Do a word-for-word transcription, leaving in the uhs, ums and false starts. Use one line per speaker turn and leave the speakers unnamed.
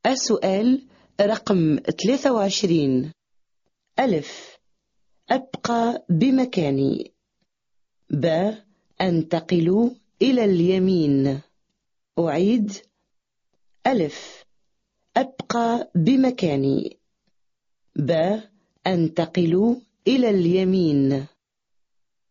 السؤال رقم ثلاثة وعشرين. ألف: أبقى بمكاني. ب: أنتقل إلى اليمين. أعيد. ألف: أبقى بمكاني. ب: أنتقل إلى اليمين.